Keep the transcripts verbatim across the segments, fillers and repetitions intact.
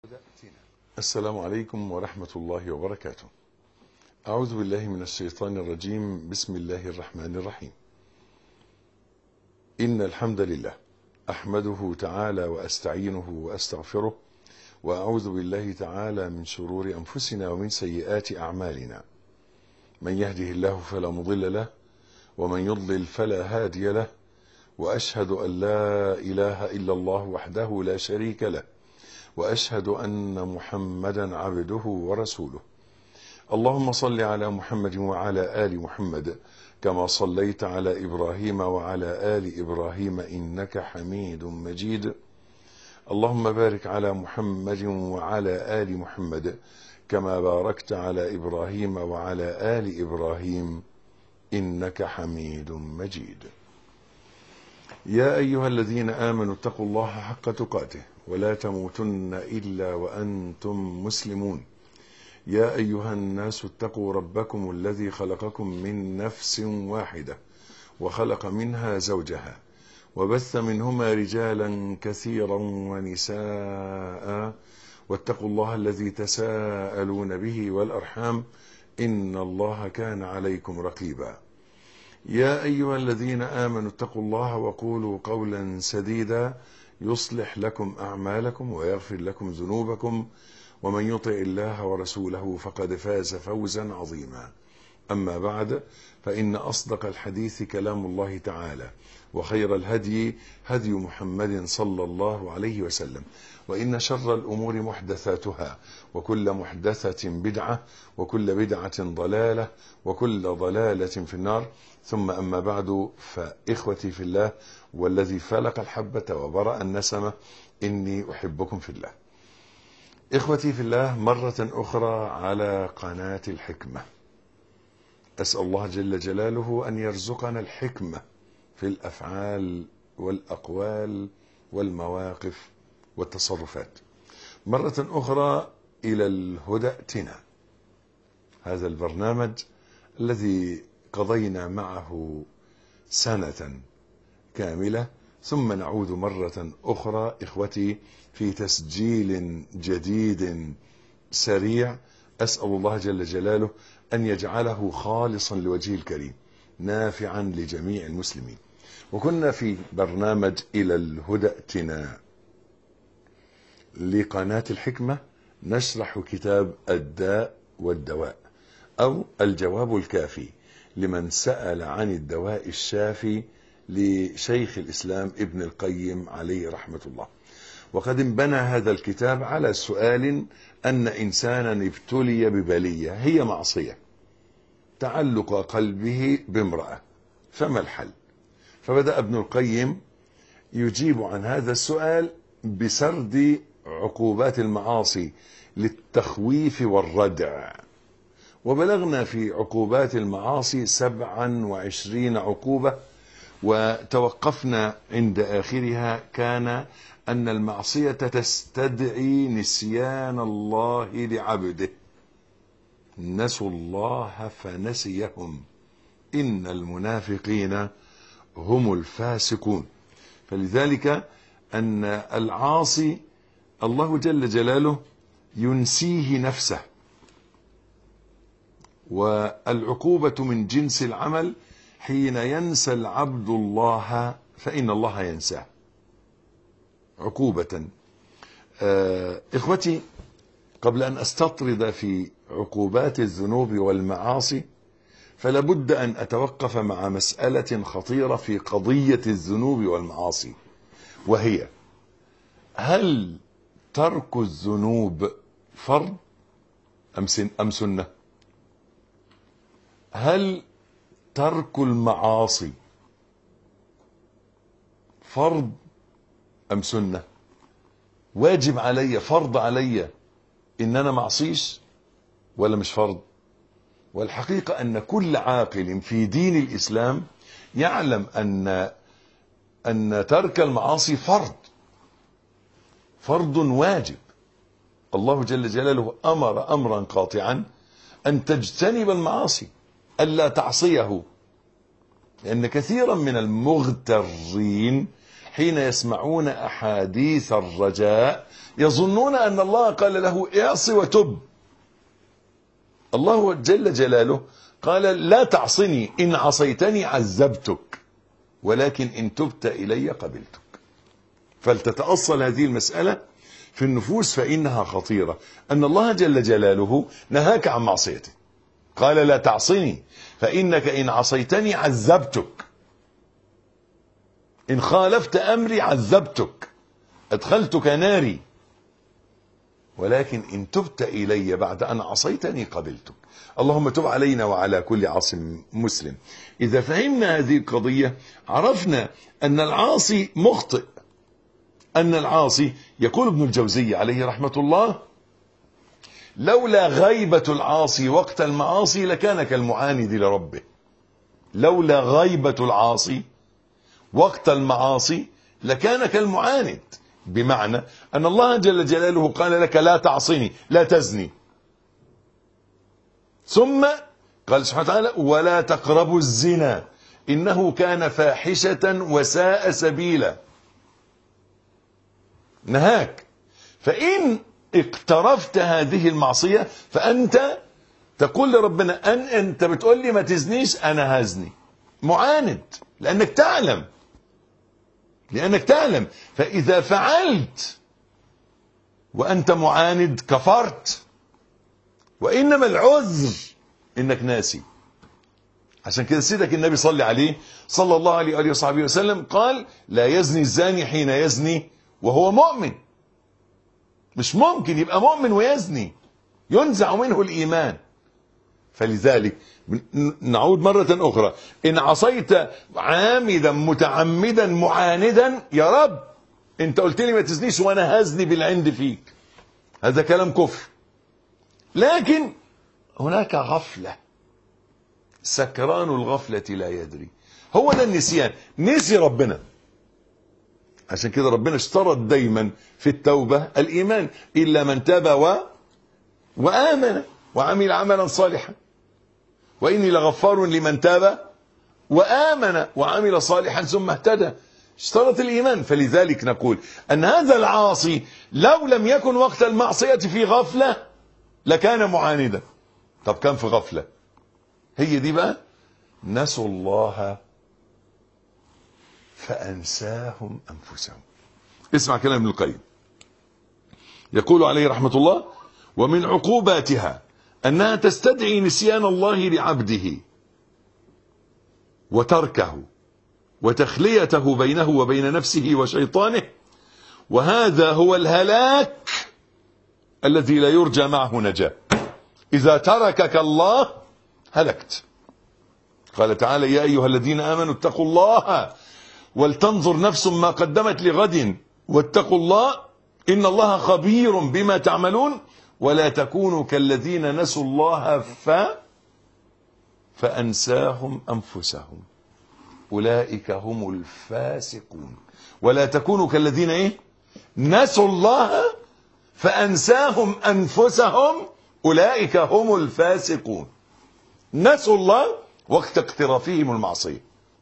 السلام عليكم ورحمة الله وبركاته. أعوذ بالله من الشيطان الرجيم. بسم الله الرحمن الرحيم. إن الحمد لله أحمده تعالى وأستعينه وأستغفره، وأعوذ بالله تعالى من شرور أنفسنا ومن سيئات أعمالنا. من يهده الله فلا مضل له، ومن يضلل فلا هادي له، وأشهد أن لا إله إلا الله وحده لا شريك له، وأشهد أن محمدا عبده ورسوله. اللهم صل على محمد وعلى آل محمد كما صليت على إبراهيم وعلى آل إبراهيم إنك حميد مجيد. اللهم بارك على محمد وعلى آل محمد كما باركت على إبراهيم وعلى آل إبراهيم إنك حميد مجيد. يا أيها الذين آمنوا اتقوا الله حق تقاته ولا تموتن إلا وأنتم مسلمون. يا أيها الناس اتقوا ربكم الذي خلقكم من نفس واحدة وخلق منها زوجها وبث منهما رجالا كثيرا ونساء، واتقوا الله الذي تساءلون به والأرحام إن الله كان عليكم رقيبا. يا أيها الذين آمنوا اتقوا الله وقولوا قولا سديدا يصلح لكم أعمالكم ويغفر لكم ذنوبكم، ومن يطع الله ورسوله فقد فاز فوزا عظيما. أما بعد، فإن أصدق الحديث كلام الله تعالى، وخير الهدي هدي محمد صلى الله عليه وسلم، وإن شر الأمور محدثاتها، وكل محدثة بدعة، وكل بدعة ضلالة، وكل ضلالة في النار. ثم أما بعد، فإخوتي في الله والذي فلق الحبة وبرأ النسمة، إني أحبكم في الله. إخوتي في الله، مرة أخرى على قناة الحكمة. أسأل الله جل جلاله أن يرزقنا الحكمة في الأفعال والأقوال والمواقف والتصرفات. مرة أخرى إلى الهدى ائتنا، هذا البرنامج الذي قضينا معه سنة كاملة، ثم نعود مرة أخرى إخوتي في تسجيل جديد سريع. أسأل الله جل جلاله أن يجعله خالصا لوجهه الكريم نافعا لجميع المسلمين. وكنا في برنامج إلى الهدى ائتنا لقناة الحكمة نشرح كتاب الداء والدواء، أو الجواب الكافي لمن سأل عن الدواء الشافي لشيخ الإسلام ابن القيم عليه رحمة الله. وقد انبنى هذا الكتاب على سؤال أن إنسانا ابتلي ببلية هي معصية، تعلق قلبه بامرأة، فما الحل؟ فبدأ ابن القيم يجيب عن هذا السؤال بسرد عقوبات المعاصي للتخويف والردع. وبلغنا في عقوبات المعاصي سبعا وعشرين عقوبة، وتوقفنا عند آخرها كان أن المعصية تستدعي نسيان الله لعبده. نسوا الله فنسيهم، إن المنافقين هم الفاسقون. فلذلك أن العاصي الله جل جلاله ينسيه نفسه، والعقوبة من جنس العمل. حين ينسى العبد الله فإن الله ينساه عقوبة. آه إخوتي، قبل أن أستطرد في عقوبات الذنوب والمعاصي، فلابد أن أتوقف مع مسألة خطيرة في قضية الذنوب والمعاصي، وهي: هل ترك الذنوب فرض أم سنة؟ هل ترك المعاصي فرض أم سنة؟ واجب علي، فرض علي إن أنا معصيش ولا مش فرض؟ والحقيقة أن كل عاقل في دين الإسلام يعلم أن أن ترك المعاصي فرض، فرض واجب. الله جل جلاله أمر أمرا قاطعا أن تجتنب المعاصي، ألا تعصيه، لأن كثيرا من المغترين حين يسمعون أحاديث الرجاء يظنون أن الله قال له اعص وتب. الله جل جلاله قال لا تعصني، إن عصيتني عذبتك، ولكن إن تبت إلي قبلتك. فلتتأصل هذه المسألة في النفوس فإنها خطيرة، أن الله جل جلاله نهاك عن معصيته، قال لا تعصني فإنك إن عصيتني عذبتك، إن خالفت أمري عذبتك، أدخلتك ناري، ولكن إن تبت إلي بعد أن عصيتني قبلتك. اللهم تب علينا وعلى كل عاص مسلم. إذا فهمنا هذه القضية عرفنا أن العاصي مخطئ، أن العاصي، يقول ابن الجوزي عليه رحمة الله: لولا غيبة العاصي وقت المعاصي لكان كالمعاند لربه. لولا غيبة العاصي وقت المعاصي لكان كالمعاند، بمعنى أن الله جل جلاله قال لك لا تعصني، لا تزني، ثم قال سبحانه وتعالى ولا تقربوا الزنا إنه كان فاحشة وساء سبيلا. نهاك. فإن اقترفت هذه المعصية فأنت تقول لربنا أن أنت بتقول لي ما تزنيش، أنا هزني. معاند، لأنك تعلم لأنك تعلم فإذا فعلت وأنت معاند كفرت، وإنما العذر إنك ناسي. عشان كده سيدك النبي صلى عليه صلى الله عليه وآله وصحبه وسلم قال لا يزني الزاني حين يزني وهو مؤمن. مش ممكن يبقى مؤمن ويزني، ينزع منه الإيمان. فلذلك نعود مرة أخرى: إن عصيت عامدا متعمدا معاندا، يا رب أنت قلت لي ما تزنيش وأنا هزني بالعند فيك، هذا كلام كفر. لكن هناك غفلة، سكران الغفلة لا يدري، هو ده النسيان، نسي ربنا. عشان كده ربنا اشترط دايما في التوبة الإيمان: إلا من تاب و... وآمن وعمل عملا صالحا، وإني لغفار لمن تاب وآمن وعمل صالحا ثم اهتدى. اشترط الإيمان. فلذلك نقول أن هذا العاصي لو لم يكن وقت المعصية في غفلة لكان معاندا. طب كان في غفلة، هي دي بقى نسوا الله فأنساهم أنفسهم. اسمع كلام ابن القيم، يقول عليه رحمة الله: ومن عقوباتها أنها تستدعي نسيان الله لعبده وتركه وتخليته بينه وبين نفسه وشيطانه، وهذا هو الهلاك الذي لا يرجى معه نجاة. إذا تركك الله هلكت. قال تعالى: يا أيها الذين آمنوا اتقوا الله ولتنظر نفس ما قدمت لغد واتقوا الله إن الله خبير بما تعملون ولا تكونوا كالذين نسوا الله ف فأنساهم أنفسهم أولئك هم الفاسقون. ولا تكونوا كالذين إيه؟ نسوا الله فأنساهم أنفسهم أولئك هم الفاسقون. نسوا الله وقت اقترافهم المعصية.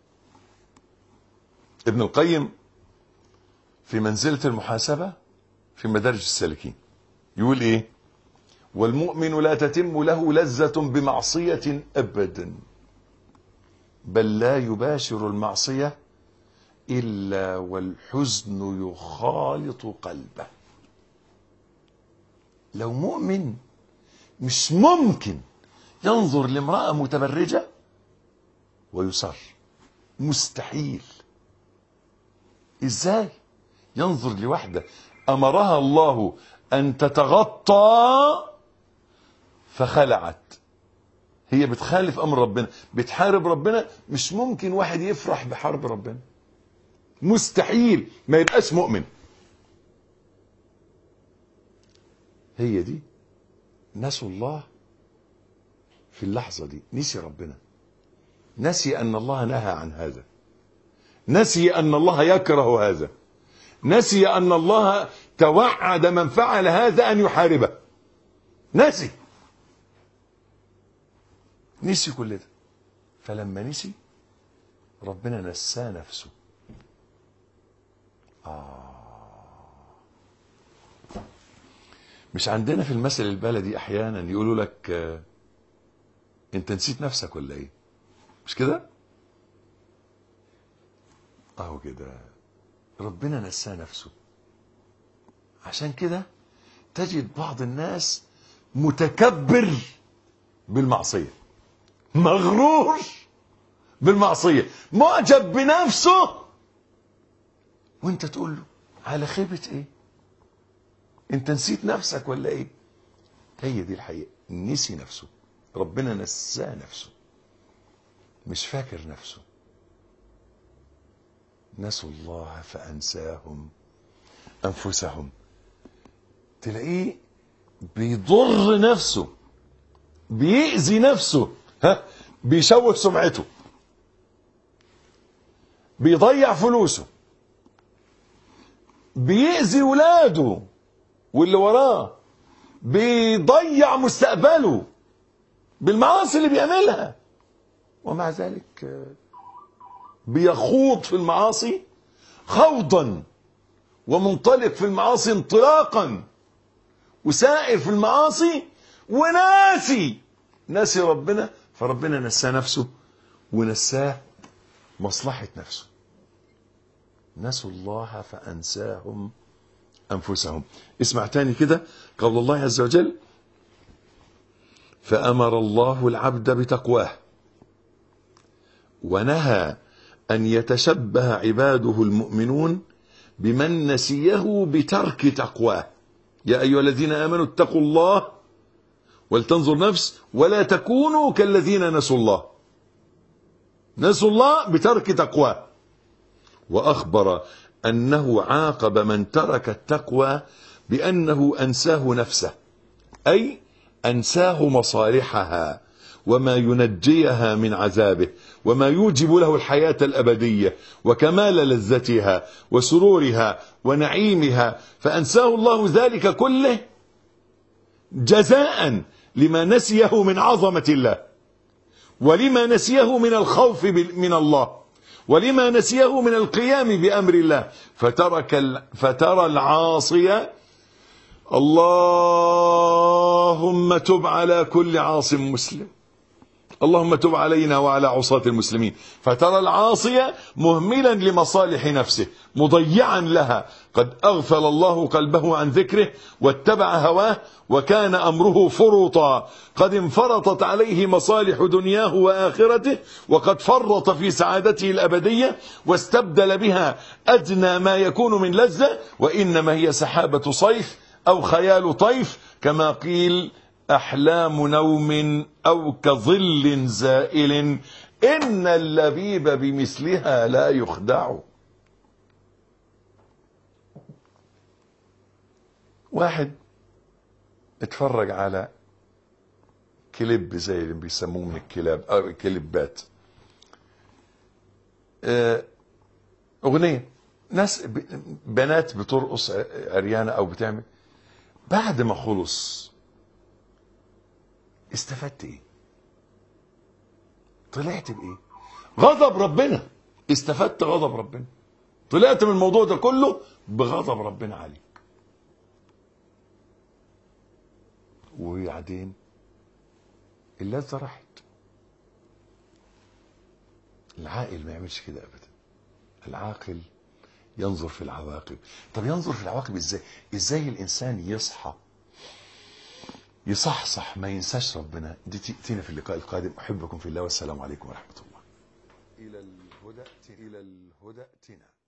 ابن القيم في منزلة المحاسبة في مدارج السالكين يقول إيه؟ والمؤمن لا تتم له لذة بمعصية أبدا، بل لا يباشر المعصية إلا والحزن يخالط قلبه. لو مؤمن مش ممكن ينظر لامرأة متبرجة ويصر، مستحيل. ازاي ينظر لوحدة أمرها الله أن تتغطى فخلعت؟ هي بتخالف أمر ربنا، بتحارب ربنا. مش ممكن واحد يفرح بحرب ربنا، مستحيل، ما يبقاش مؤمن. هي دي نسوا الله. في اللحظة دي نسي ربنا، نسي أن الله نهى عن هذا، نسي أن الله يكره هذا، نسي أن الله توعد من فعل هذا أن يحاربه. نسي نسي كل ده. فلما نسي ربنا نساه نفسه. آه. مش عندنا في المثل البلدي احيانا يقولوا لك آه انت نسيت نفسك ولا ايه؟ مش كده؟ اهو كده ربنا نساه نفسه. عشان كده تجد بعض الناس متكبر بالمعصية، مغرور بالمعصية، معجب بنفسه، وانت تقول له على خيبة ايه؟ انت نسيت نفسك ولا ايه؟ هي دي الحقيقة، نسي نفسه، ربنا نساه نفسه، مش فاكر نفسه. نسوا الله فأنساهم أنفسهم. تلاقيه بيضر نفسه، بيأذي نفسه، ها، بيشوه سمعته، بيضيع فلوسه، بيأذي ولاده واللي وراه، بيضيع مستقبله بالمعاصي اللي بيعملها، ومع ذلك بيخوض في المعاصي خوضا، ومنطلق في المعاصي انطلاقا، وسائر في المعاصي وناسي ناسي ربنا. فربنا نساه نفسه ونساه مصلحة نفسه. نسوا الله فأنساهم أنفسهم. اسمع تاني كده قول الله عز وجل: فأمر الله العبد بتقواه ونهى أن يتشبه عباده المؤمنون بمن نسيه بترك تقواه. يا أيها الذين آمنوا اتقوا الله ولتنظر نفس ولا تكونوا كالذين نسوا الله. نسوا الله بترك تقواه. وأخبر أنه عاقب من ترك التقوى بأنه أنساه نفسه، أي أنساه مصالحها وما ينجيها من عذابه وما يوجب له الحياة الأبدية وكمال لذتها وسرورها ونعيمها، فأنساه الله ذلك كله جزاء لما نسيه من عظمة الله، ولما نسيه من الخوف من الله، ولما نسيه من القيام بأمر الله. فترك فترى العاصي، اللهم تب على كل عاص مسلم، اللهم تب علينا وعلى عصاة المسلمين. فترى العاصي مهملا لمصالح نفسه مضيعا لها، قد أغفل الله قلبه عن ذكره واتبع هواه وكان أمره فرطا، قد انفرطت عليه مصالح دنياه وآخرته، وقد فرط في سعادته الأبدية واستبدل بها أدنى ما يكون من لذة، وإنما هي سحابة صيف أو خيال طيف، كما قيل: أحلام نوم أو كظل زائل إن اللبيب بمثلها لا يخدع. واحد اتفرج على كليب زي اللي بيسموه من الكلاب أو كليبات، أغنية ناس بنات بترقص عريانة أو بتعمل، بعد ما خلص استفدت ايه؟ طلعت بايه؟ غضب ربنا. استفدت غضب ربنا، طلعت من الموضوع ده كله بغضب ربنا عليك. وبعدين اللذة راحت. العاقل ما يعملش كده ابدا. العاقل ينظر في العواقب. طب ينظر في العواقب ازاي؟ ازاي الانسان يصحى يصحصح ما ينساش ربنا؟ دي تأتينا في اللقاء القادم. أحبكم في الله والسلام عليكم ورحمة الله. إلى الهدى إلى الهدى ائتنا.